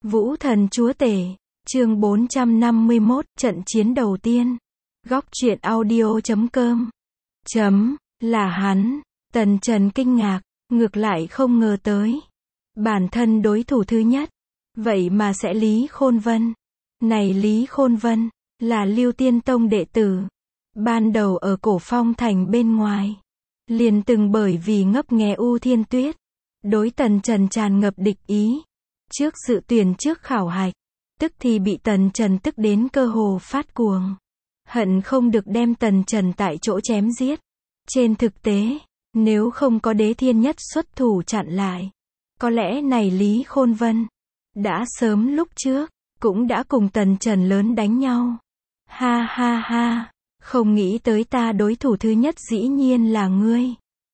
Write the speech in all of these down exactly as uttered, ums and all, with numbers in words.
Vũ thần chúa tể, chương bốn trăm năm mươi mốt, trận chiến đầu tiên. Góc truyện audio chấm com. Chấm, là hắn. Tần Trần kinh ngạc, ngược lại không ngờ tới. Bản thân đối thủ thứ nhất, vậy mà sẽ Lý Khôn Vân. Này Lý Khôn Vân, là Lưu Tiên Tông đệ tử. Ban đầu ở Cổ Phong Thành bên ngoài, liền từng bởi vì ngấp nghé U Thiên Tuyết, đối Tần Trần tràn ngập địch ý. Trước dự tuyển trước khảo hạch, tức thì bị Tần Trần tức đến cơ hồ phát cuồng. Hận không được đem Tần Trần tại chỗ chém giết. Trên thực tế, nếu không có Đế Thiên Nhất xuất thủ chặn lại, có lẽ này Lý Khôn Vân đã sớm lúc trước, cũng đã cùng Tần Trần lớn đánh nhau. Ha ha ha, không nghĩ tới ta đối thủ thứ nhất dĩ nhiên là ngươi.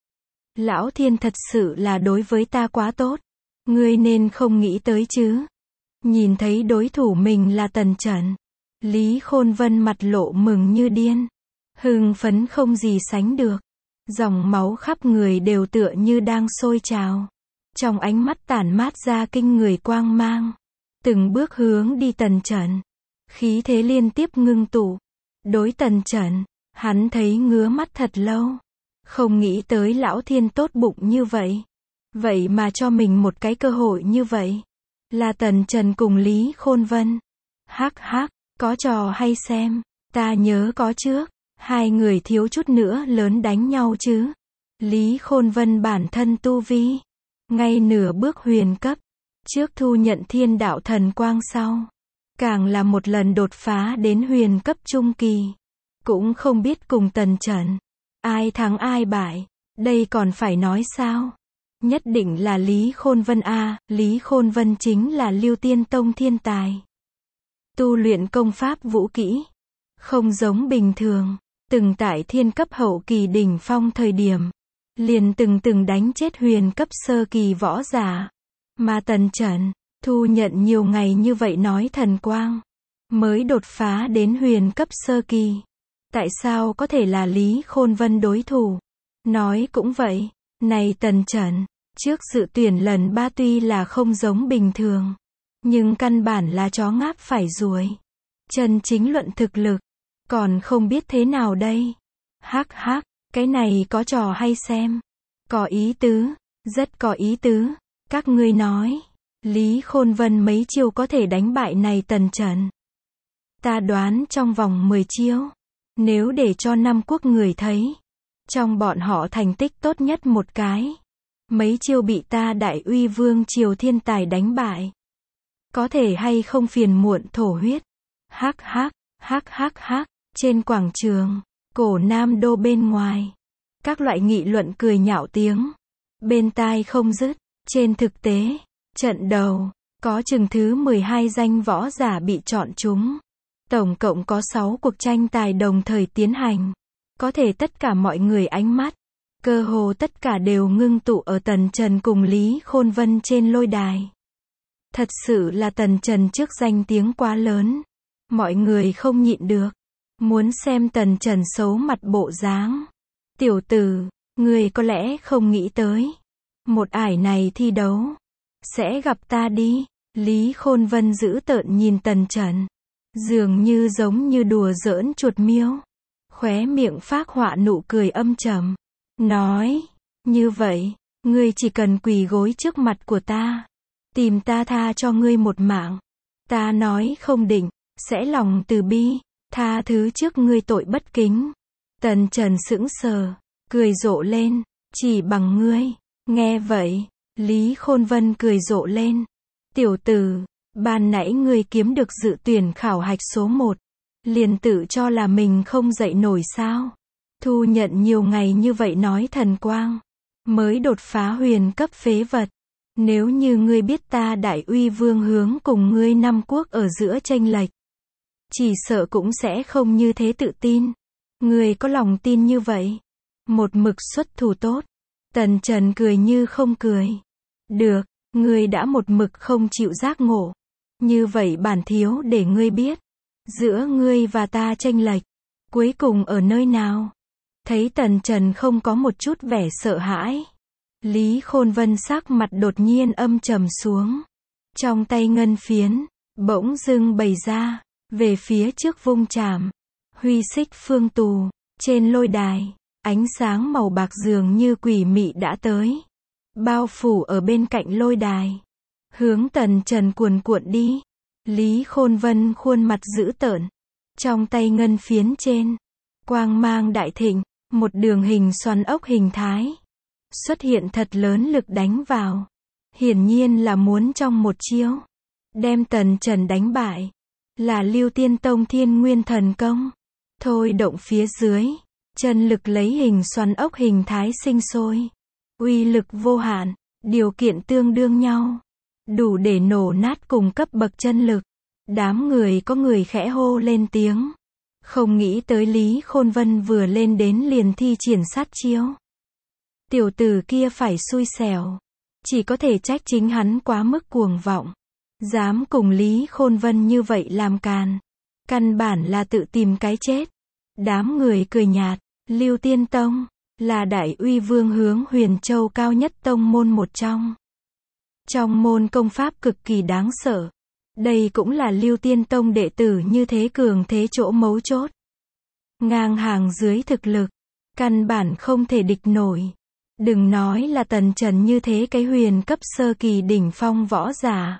Lão Thiên thật sự là đối với ta quá tốt. Ngươi nên không nghĩ tới chứ. Nhìn thấy đối thủ mình là Tần Trần, Lý Khôn Vân mặt lộ mừng như điên. Hưng phấn không gì sánh được. Dòng máu khắp người đều tựa như đang sôi trào. Trong ánh mắt tản mát ra kinh người quang mang. Từng bước hướng đi Tần Trần. Khí thế liên tiếp ngưng tụ. Đối Tần Trần, hắn thấy ngứa mắt thật lâu. Không nghĩ tới Lão Thiên tốt bụng như vậy. Vậy mà cho mình một cái cơ hội như vậy. Là Tần Trần cùng Lý Khôn Vân. Hắc hắc, có trò hay xem. Ta nhớ có trước, hai người thiếu chút nữa lớn đánh nhau chứ. Lý Khôn Vân bản thân tu vi, ngay nửa bước huyền cấp. Trước thu nhận thiên đạo thần quang sau, càng là một lần đột phá đến huyền cấp trung kỳ. Cũng không biết cùng Tần Trần, ai thắng ai bại. Đây còn phải nói sao? Nhất định là Lý Khôn Vân a, Lý Khôn Vân chính là Lưu Tiên Tông thiên tài. Tu luyện công pháp vũ kỹ, không giống bình thường, từng tại thiên cấp hậu kỳ đỉnh phong thời điểm, liền từng từng đánh chết huyền cấp sơ kỳ võ giả. Mà Tần Trần, thu nhận nhiều ngày như vậy nói thần quang, mới đột phá đến huyền cấp sơ kỳ. Tại sao có thể là Lý Khôn Vân đối thủ? Nói cũng vậy, này Tần Trần, trước dự tuyển lần ba tuy là không giống bình thường, nhưng căn bản là chó ngáp phải ruồi. Chân chính luận thực lực, còn không biết thế nào đây. Hắc hắc, cái này có trò hay xem. Có ý tứ, rất có ý tứ. Các ngươi nói, Lý Khôn Vân mấy chiêu có thể đánh bại này Tần Trần? Ta đoán trong vòng mười chiêu. Nếu để cho năm quốc người thấy, trong bọn họ thành tích tốt nhất một cái, mấy chiêu bị ta Đại Uy Vương Triều thiên tài đánh bại, có thể hay không phiền muộn thổ huyết. Hắc hắc, hắc hắc hắc. Trên quảng trường, Cổ Nam Đô bên ngoài, các loại nghị luận cười nhạo tiếng, bên tai không dứt. Trên thực tế, trận đầu, có chừng thứ mười hai danh võ giả bị chọn trúng. Tổng cộng có sáu cuộc tranh tài đồng thời tiến hành. Có thể tất cả mọi người ánh mắt, cơ hồ tất cả đều ngưng tụ ở Tần Trần cùng Lý Khôn Vân trên lôi đài. Thật sự là Tần Trần trước danh tiếng quá lớn. Mọi người không nhịn được. Muốn xem Tần Trần xấu mặt bộ dáng. Tiểu tử, người có lẽ không nghĩ tới. Một ải này thi đấu, sẽ gặp ta đi. Lý Khôn Vân dữ tợn nhìn Tần Trần. Dường như giống như đùa giỡn chuột miêu. Khóe miệng phác họa nụ cười âm trầm. Nói, như vậy, ngươi chỉ cần quỳ gối trước mặt của ta. Tìm ta tha cho ngươi một mạng. Ta nói không định, sẽ lòng từ bi, tha thứ trước ngươi tội bất kính. Tần Trần sững sờ, cười rộ lên, chỉ bằng ngươi. Nghe vậy, Lý Khôn Vân cười rộ lên. Tiểu tử, ban nãy ngươi kiếm được dự tuyển khảo hạch số một, liền tự cho là mình không dậy nổi sao? Thu nhận nhiều ngày như vậy nói thần quang, mới đột phá huyền cấp phế vật. Nếu như ngươi biết ta Đại Uy Vương hướng cùng ngươi năm quốc ở giữa chênh lệch, chỉ sợ cũng sẽ không như thế tự tin. Ngươi có lòng tin như vậy, một mực xuất thủ tốt. Tần Trần cười như không cười. Được, ngươi đã một mực không chịu giác ngộ. Như vậy bản thiếu để ngươi biết, giữa ngươi và ta chênh lệch, cuối cùng ở nơi nào? Thấy Tần Trần không có một chút vẻ sợ hãi, Lý Khôn Vân sắc mặt đột nhiên âm trầm xuống. Trong tay ngân phiến, bỗng dưng bày ra, về phía trước vung chạm. Huy xích phương tù, trên lôi đài, ánh sáng màu bạc dường như quỷ mị đã tới. Bao phủ ở bên cạnh lôi đài. Hướng Tần Trần cuồn cuộn đi. Lý Khôn Vân khuôn mặt dữ tợn. Trong tay ngân phiến trên, quang mang đại thịnh, một đường hình xoắn ốc hình thái. Xuất hiện thật lớn lực đánh vào. Hiển nhiên là muốn trong một chiêu, đem Tần Trần đánh bại. Là Lưu Tiên Tông Thiên Nguyên Thần Công. Thôi động phía dưới, chân lực lấy hình xoắn ốc hình thái sinh sôi. Uy lực vô hạn, điều kiện tương đương nhau. Đủ để nổ nát cùng cấp bậc chân lực. Đám người có người khẽ hô lên tiếng. Không nghĩ tới Lý Khôn Vân vừa lên đến liền thi triển sát chiêu. Tiểu tử kia phải xui xẻo. Chỉ có thể trách chính hắn quá mức cuồng vọng. Dám cùng Lý Khôn Vân như vậy làm càn. Căn bản là tự tìm cái chết. Đám người cười nhạt. Lưu Tiên Tông là đại uy vương hướng Huyền Châu cao nhất tông môn một trong. Trong môn công pháp cực kỳ đáng sợ. Đây cũng là Lưu Tiên Tông đệ tử như thế cường thế chỗ mấu chốt. Ngang hàng dưới thực lực, căn bản không thể địch nổi. Đừng nói là Tần Trần như thế cái huyền cấp sơ kỳ đỉnh phong võ giả.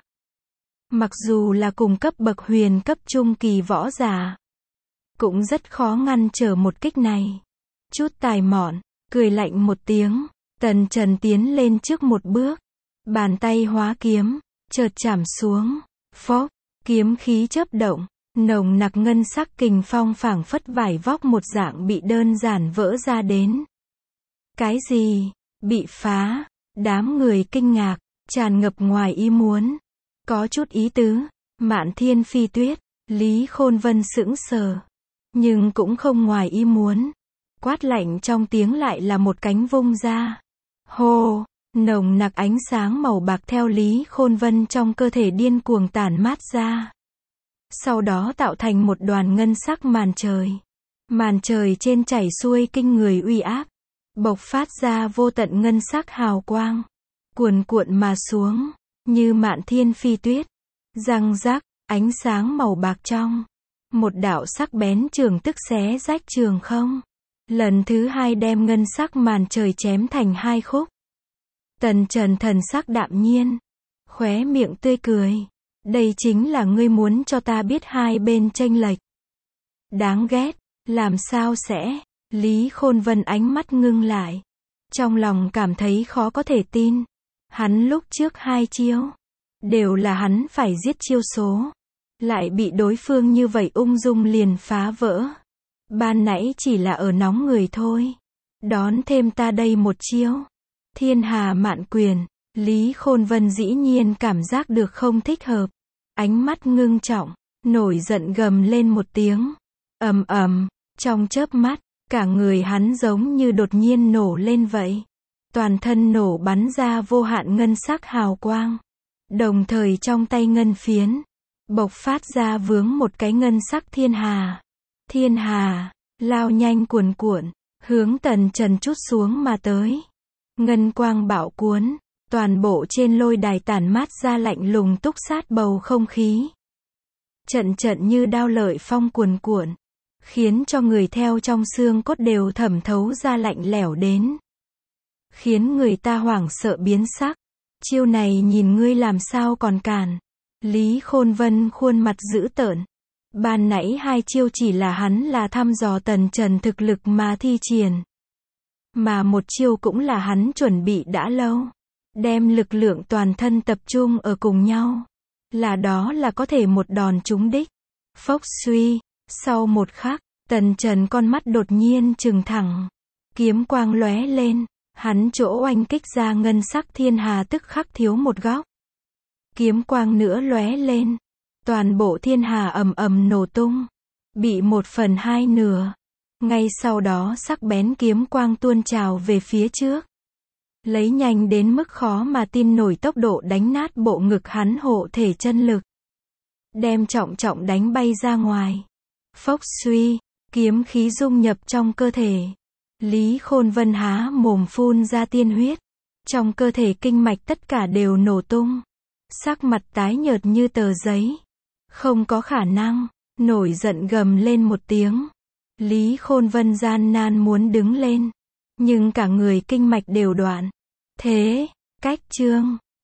Mặc dù là cùng cấp bậc huyền cấp trung kỳ võ giả, cũng rất khó ngăn trở một kích này. Chút tài mọn, cười lạnh một tiếng, Tần Trần tiến lên trước một bước. Bàn tay hóa kiếm, chợt chạm xuống. Phốc, kiếm khí chớp động, nồng nặc ngân sắc kình phong phảng phất vải vóc một dạng bị đơn giản vỡ ra đến. Cái gì? Bị phá? Đám người kinh ngạc, tràn ngập ngoài ý muốn. Có chút ý tứ, Mạn Thiên Phi Tuyết, Lý Khôn Vân sững sờ. Nhưng cũng không ngoài ý muốn. Quát lạnh trong tiếng lại là một cánh vung ra. Hô! Nồng nặc ánh sáng màu bạc theo Lý Khôn Vân trong cơ thể điên cuồng tản mát ra. Sau đó tạo thành một đoàn ngân sắc màn trời. Màn trời trên chảy xuôi kinh người uy áp. Bộc phát ra vô tận ngân sắc hào quang. Cuồn cuộn mà xuống, như Mạn Thiên Phi Tuyết. Răng rắc, ánh sáng màu bạc trong. Một đạo sắc bén trường tức xé rách trường không. Lần thứ hai đem ngân sắc màn trời chém thành hai khúc. Tần Trần thần sắc đạm nhiên, khóe miệng tươi cười. Đây chính là ngươi muốn cho ta biết hai bên chênh lệch. Đáng ghét, làm sao sẽ? Lý Khôn Vân ánh mắt ngưng lại. Trong lòng cảm thấy khó có thể tin. Hắn lúc trước hai chiêu, đều là hắn phải giết chiêu số. Lại bị đối phương như vậy ung dung liền phá vỡ. Ban nãy chỉ là ở nóng người thôi. Đón thêm ta đây một chiêu. Thiên Hà Mạn Quyền, Lý Khôn Vân dĩ nhiên cảm giác được không thích hợp. Ánh mắt ngưng trọng, nổi giận gầm lên một tiếng. Ầm ầm, trong chớp mắt, cả người hắn giống như đột nhiên nổ lên vậy. Toàn thân nổ bắn ra vô hạn ngân sắc hào quang. Đồng thời trong tay ngân phiến, bộc phát ra vướng một cái ngân sắc thiên hà. Thiên hà, lao nhanh cuồn cuộn, hướng Tần Trần trút xuống mà tới. Ngân quang bạo cuốn, toàn bộ trên lôi đài tản mát ra lạnh lùng túc sát bầu không khí. Trận trận như đao lợi phong cuồn cuộn, khiến cho người theo trong xương cốt đều thẩm thấu ra lạnh lẽo đến. Khiến người ta hoảng sợ biến sắc. Chiêu này nhìn ngươi làm sao còn cản. Lý Khôn Vân khuôn mặt dữ tợn. Ban nãy hai chiêu chỉ là hắn là thăm dò Tần Trần thực lực mà thi triển. Mà một chiêu cũng là hắn chuẩn bị đã lâu. Đem lực lượng toàn thân tập trung ở cùng nhau. Là đó là có thể một đòn trúng đích. Phốc suy. Sau một khắc, Tần Trần con mắt đột nhiên trừng thẳng. Kiếm quang lóe lên. Hắn chỗ oanh kích ra ngân sắc thiên hà tức khắc thiếu một góc. Kiếm quang nữa lóe lên. Toàn bộ thiên hà ầm ầm nổ tung. Bị một phần hai nửa. Ngay sau đó sắc bén kiếm quang tuôn trào về phía trước. Lấy nhanh đến mức khó mà tin nổi tốc độ đánh nát bộ ngực hắn hộ thể chân lực. Đem trọng trọng đánh bay ra ngoài. Phốc suy, kiếm khí dung nhập trong cơ thể. Lý Khôn Vân há mồm phun ra tiên huyết. Trong cơ thể kinh mạch tất cả đều nổ tung. Sắc mặt tái nhợt như tờ giấy. Không có khả năng. Nổi giận gầm lên một tiếng. Lý Khôn Vân gian nan muốn đứng lên. Nhưng cả người kinh mạch đều đoạn. Thế, cách chương.